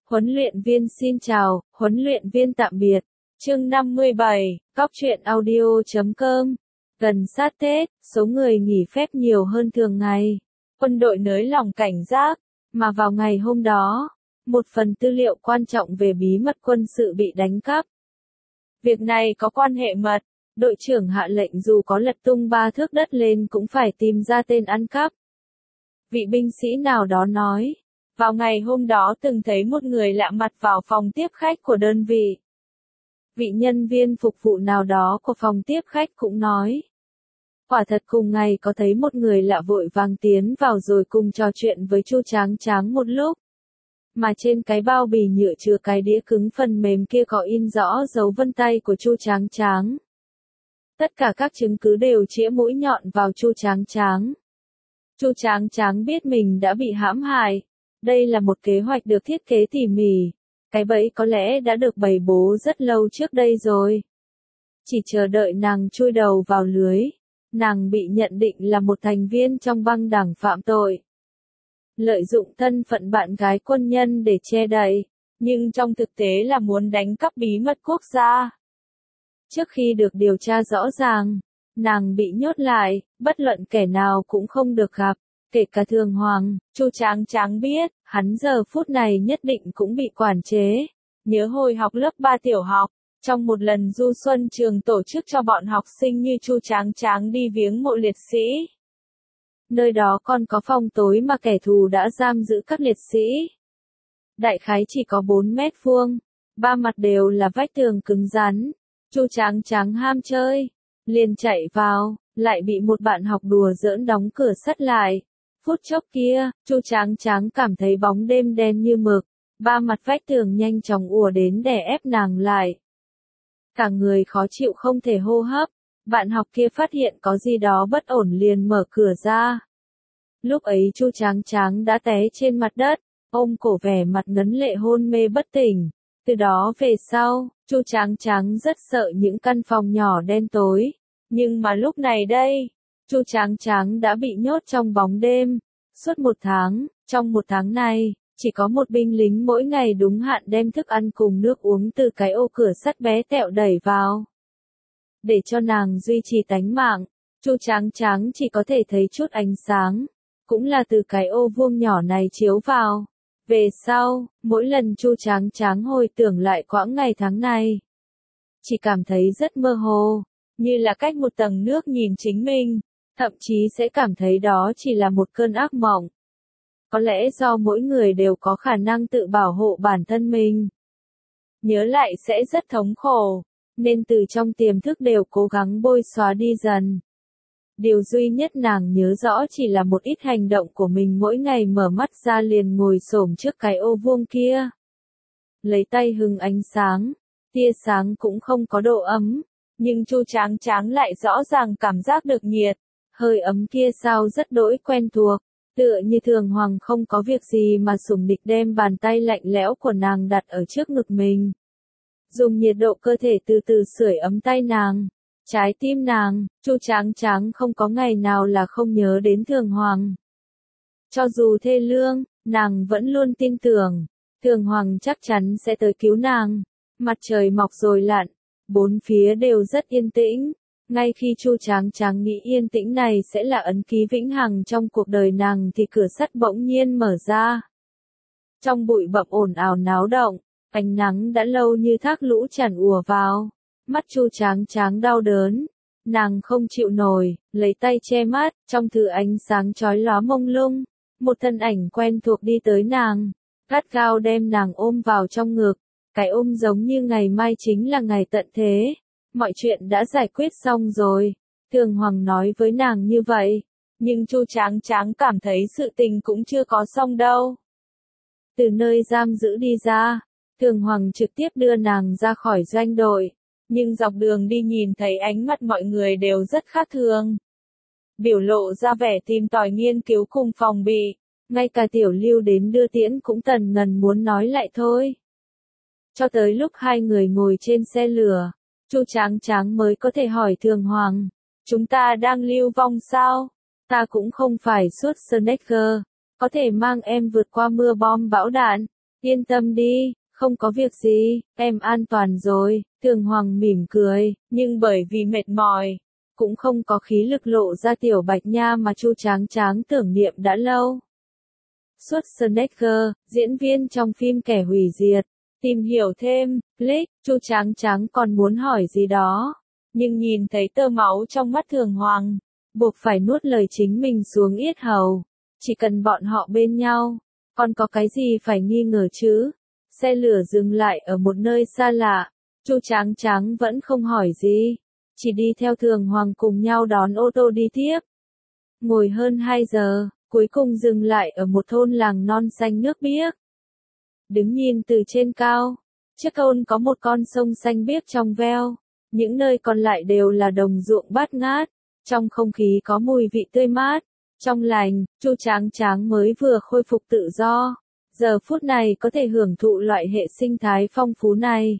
Huấn luyện viên xin chào, huấn luyện viên tạm biệt. Chương 57, Góc truyện audio.com. Gần sát Tết, số người nghỉ phép nhiều hơn thường ngày. Quân đội nới lỏng cảnh giác, mà vào ngày hôm đó, một phần tư liệu quan trọng về bí mật quân sự bị đánh cắp. Việc này có quan hệ mật, đội trưởng hạ lệnh dù có lật tung 3 thước đất lên cũng phải tìm ra tên ăn cắp. Vị binh sĩ nào đó nói, vào ngày hôm đó từng thấy một người lạ mặt vào phòng tiếp khách của đơn vị. Vị nhân viên phục vụ nào đó của phòng tiếp khách cũng nói, quả thật cùng ngày có thấy một người lạ vội vàng tiến vào rồi cùng trò chuyện với Chu Tráng Tráng một lúc. Mà trên cái bao bì nhựa chứa cái đĩa cứng phần mềm kia có in rõ dấu vân tay của Chu Tráng Tráng. Tất cả các chứng cứ đều chĩa mũi nhọn vào Chu Tráng Tráng. Chu Tráng Tráng biết mình đã bị hãm hại. Đây là một kế hoạch được thiết kế tỉ mỉ. Cái bẫy có lẽ đã được bày bố rất lâu trước đây rồi. Chỉ chờ đợi nàng chui đầu vào lưới. Nàng bị nhận định là một thành viên trong băng đảng phạm tội. Lợi dụng thân phận bạn gái quân nhân để che đậy, nhưng trong thực tế là muốn đánh cắp bí mật quốc gia. Trước khi được điều tra rõ ràng, nàng bị nhốt lại, bất luận kẻ nào cũng không được gặp, kể cả Thường Hoàng. Chu Tráng Tráng biết, hắn giờ phút này nhất định cũng bị quản chế. Nhớ hồi học lớp 3 tiểu học, trong một lần du xuân trường tổ chức cho bọn học sinh như Chu Tráng Tráng đi viếng mộ liệt sĩ. Nơi đó còn có phòng tối mà kẻ thù đã giam giữ các liệt sĩ. Đại khái chỉ có 4 mét vuông, ba mặt đều là vách tường cứng rắn. Chu Tráng Tráng ham chơi, liền chạy vào, lại bị một bạn học đùa giỡn đóng cửa sắt lại. Phút chốc kia, Chu Tráng Tráng cảm thấy bóng đêm đen như mực, ba mặt vách tường nhanh chóng ùa đến đè ép nàng lại. Cả người khó chịu không thể hô hấp, bạn học kia phát hiện có gì đó bất ổn liền mở cửa ra. Lúc ấy Chu Tráng Tráng đã té trên mặt đất, ôm cổ vẻ mặt ngấn lệ hôn mê bất tỉnh. Từ đó về sau, Chu Tráng Tráng rất sợ những căn phòng nhỏ đen tối. Nhưng mà lúc này đây, Chu Tráng Tráng đã bị nhốt trong bóng đêm. Suốt 1 tháng, trong 1 tháng này, chỉ có một binh lính mỗi ngày đúng hạn đem thức ăn cùng nước uống từ cái ô cửa sắt bé tẹo đẩy vào. Để cho nàng duy trì tánh mạng, Chu Tráng Tráng chỉ có thể thấy chút ánh sáng, cũng là từ cái ô vuông nhỏ này chiếu vào. Về sau, mỗi lần Chu Tráng Tráng hồi tưởng lại quãng ngày tháng này, chỉ cảm thấy rất mơ hồ, như là cách một tầng nước nhìn chính mình, thậm chí sẽ cảm thấy đó chỉ là một cơn ác mộng. Có lẽ do mỗi người đều có khả năng tự bảo hộ bản thân mình. Nhớ lại sẽ rất thống khổ, nên từ trong tiềm thức đều cố gắng bôi xóa đi dần. Điều duy nhất nàng nhớ rõ chỉ là một ít hành động của mình mỗi ngày mở mắt ra liền ngồi xổm trước cái ô vuông kia. Lấy tay hừng ánh sáng, tia sáng cũng không có độ ấm, nhưng Chu Tráng Tráng lại rõ ràng cảm giác được nhiệt, hơi ấm kia sao rất đỗi quen thuộc, tựa như Thường Hoàng không có việc gì mà sủng địch đem bàn tay lạnh lẽo của nàng đặt ở trước ngực mình. Dùng nhiệt độ cơ thể từ từ sưởi ấm tay nàng. Trái tim nàng, Chu Tráng Tráng không có ngày nào là không nhớ đến Thường Hoàng. Cho dù thê lương, nàng vẫn luôn tin tưởng, Thường Hoàng chắc chắn sẽ tới cứu nàng. Mặt trời mọc rồi lặn, bốn phía đều rất yên tĩnh. Ngay khi Chu Tráng Tráng nghĩ yên tĩnh này sẽ là ấn ký vĩnh hằng trong cuộc đời nàng thì cửa sắt bỗng nhiên mở ra. Trong bụi bặm ồn ào náo động, ánh nắng đã lâu như thác lũ tràn ùa vào. Mắt Chu Tráng Tráng đau đớn, nàng không chịu nổi, lấy tay che mắt, trong thứ ánh sáng chói lóa mông lung, một thân ảnh quen thuộc đi tới nàng, gắt gao đem nàng ôm vào trong ngực, cái ôm giống như ngày mai chính là ngày tận thế, mọi chuyện đã giải quyết xong rồi, Thường Hoàng nói với nàng như vậy, nhưng Chu Tráng Tráng cảm thấy sự tình cũng chưa có xong đâu. Từ nơi giam giữ đi ra, Thường Hoàng trực tiếp đưa nàng ra khỏi doanh đội. Nhưng dọc đường đi nhìn thấy ánh mắt mọi người đều rất khác thường. Biểu lộ ra vẻ tìm tòi nghiên cứu cùng phòng bị. Ngay cả Tiểu Lưu đến đưa tiễn cũng tần ngần muốn nói lại thôi. Cho tới lúc hai người ngồi trên xe lửa, Chu Tráng Tráng mới có thể hỏi Thường Hoàng. Chúng ta đang lưu vong sao? Ta cũng không phải suốt Sneaker. Có thể mang em vượt qua mưa bom bão đạn. Yên tâm đi, không có việc gì, em an toàn rồi. Thường Hoàng mỉm cười, nhưng bởi vì mệt mỏi, cũng không có khí lực lộ ra tiểu Bạch Nha mà Chu Tráng Tráng tưởng niệm đã lâu. Schwarzenegger, diễn viên trong phim Kẻ Hủy Diệt. Tìm hiểu thêm, click, Chu Tráng Tráng còn muốn hỏi gì đó, nhưng nhìn thấy tơ máu trong mắt Thường Hoàng, buộc phải nuốt lời chính mình xuống yết hầu. Chỉ cần bọn họ bên nhau, còn có cái gì phải nghi ngờ chứ? Xe lửa dừng lại ở một nơi xa lạ, Chu Tráng Tráng vẫn không hỏi gì, chỉ đi theo Thường Hoàng cùng nhau đón ô tô đi tiếp. Ngồi hơn 2 giờ, cuối cùng dừng lại ở một thôn làng non xanh nước biếc. Đứng nhìn từ trên cao, trước thôn có một con sông xanh biếc trong veo, những nơi còn lại đều là đồng ruộng bát ngát, trong không khí có mùi vị tươi mát, trong lành. Chu Tráng Tráng mới vừa khôi phục tự do, giờ phút này có thể hưởng thụ loại hệ sinh thái phong phú này.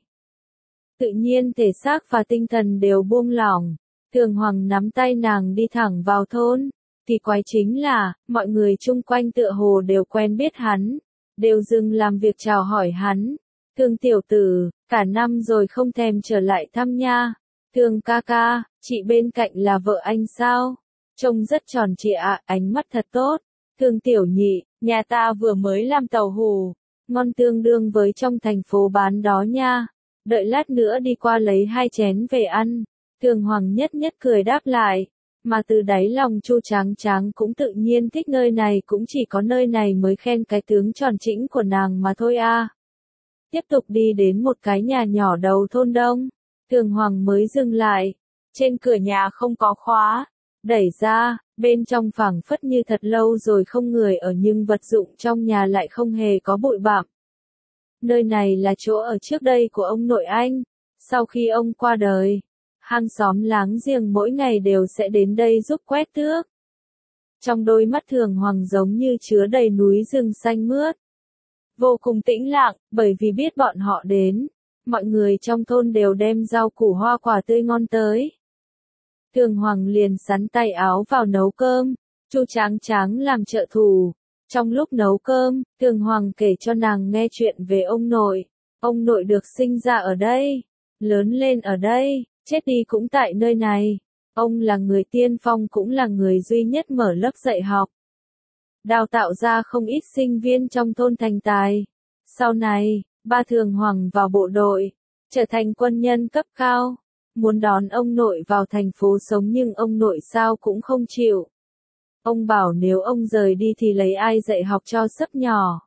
Tự nhiên thể xác và tinh thần đều buông lỏng. Thường Hoàng nắm tay nàng đi thẳng vào thôn. Kỳ quái chính là, mọi người chung quanh tựa hồ đều quen biết hắn, đều dừng làm việc chào hỏi hắn. Thường tiểu tử, cả năm rồi không thèm trở lại thăm nha. Thường ca ca, chị bên cạnh là vợ anh sao? Trông rất tròn trịa ạ, ánh mắt thật tốt. Thường tiểu nhị, nhà ta vừa mới làm tàu hù, ngon tương đương với trong thành phố bán đó nha. Đợi lát nữa đi qua lấy 2 chén về ăn. Thường Hoàng nhất nhất cười đáp lại. Mà từ đáy lòng Chu Tráng Tráng cũng tự nhiên thích nơi này, cũng chỉ có nơi này mới khen cái tướng tròn trĩnh của nàng mà thôi a. Tiếp tục đi đến một cái nhà nhỏ đầu thôn đông, Thường Hoàng mới dừng lại. Trên cửa nhà không có khóa, đẩy ra, bên trong phảng phất như thật lâu rồi không người ở, nhưng vật dụng trong nhà lại không hề có bụi bặm. Nơi này là chỗ ở trước đây của ông nội anh, sau khi ông qua đời. Hàng xóm láng giềng mỗi ngày đều sẽ đến đây giúp quét tước. Trong đôi mắt Thường Hoàng giống như chứa đầy núi rừng xanh mướt. Vô cùng tĩnh lặng, bởi vì biết bọn họ đến. Mọi người trong thôn đều đem rau củ hoa quả tươi ngon tới. Thường Hoàng liền sắn tay áo vào nấu cơm. Chu Tráng Tráng làm trợ thủ. Trong lúc nấu cơm, Thường Hoàng kể cho nàng nghe chuyện về ông nội. Ông nội được sinh ra ở đây, lớn lên ở đây, chết đi cũng tại nơi này. Ông là người tiên phong, cũng là người duy nhất mở lớp dạy học, đào tạo ra không ít sinh viên trong thôn thành tài. Sau này, ba Thường Hoàng vào bộ đội, trở thành quân nhân cấp cao, muốn đón ông nội vào thành phố sống, nhưng ông nội sao cũng không chịu. Ông bảo nếu ông rời đi thì lấy ai dạy học cho sấp nhỏ.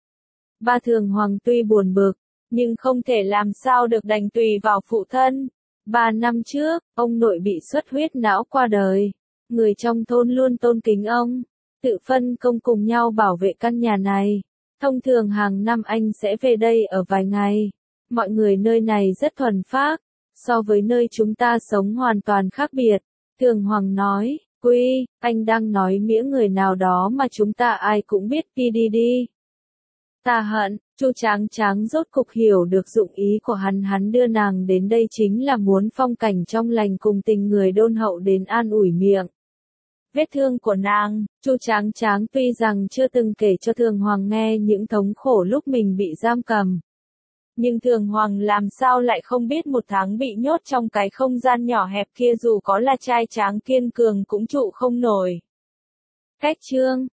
Ba Thường Hoàng tuy buồn bực, nhưng không thể làm sao được, đành tùy vào phụ thân. 3 năm trước, ông nội bị xuất huyết não qua đời. Người trong thôn luôn tôn kính ông, tự phân công cùng nhau bảo vệ căn nhà này. Thông thường hàng năm anh sẽ về đây ở vài ngày. Mọi người nơi này rất thuần phác, so với nơi chúng ta sống hoàn toàn khác biệt. Thường Hoàng nói, Quy, anh đang nói mỉa người nào đó mà chúng ta ai cũng biết, đi. Ta hận. Chu Tráng Tráng rốt cục hiểu được dụng ý của hắn đưa nàng đến đây chính là muốn phong cảnh trong lành cùng tình người đôn hậu đến an ủi miệng vết thương của nàng. Chu Tráng Tráng tuy rằng chưa từng kể cho Thường Hoàng nghe những thống khổ lúc mình bị giam cầm, nhưng Thường Hoàng làm sao lại không biết 1 tháng bị nhốt trong cái không gian nhỏ hẹp kia dù có là trai tráng kiên cường cũng trụ không nổi. Cách chương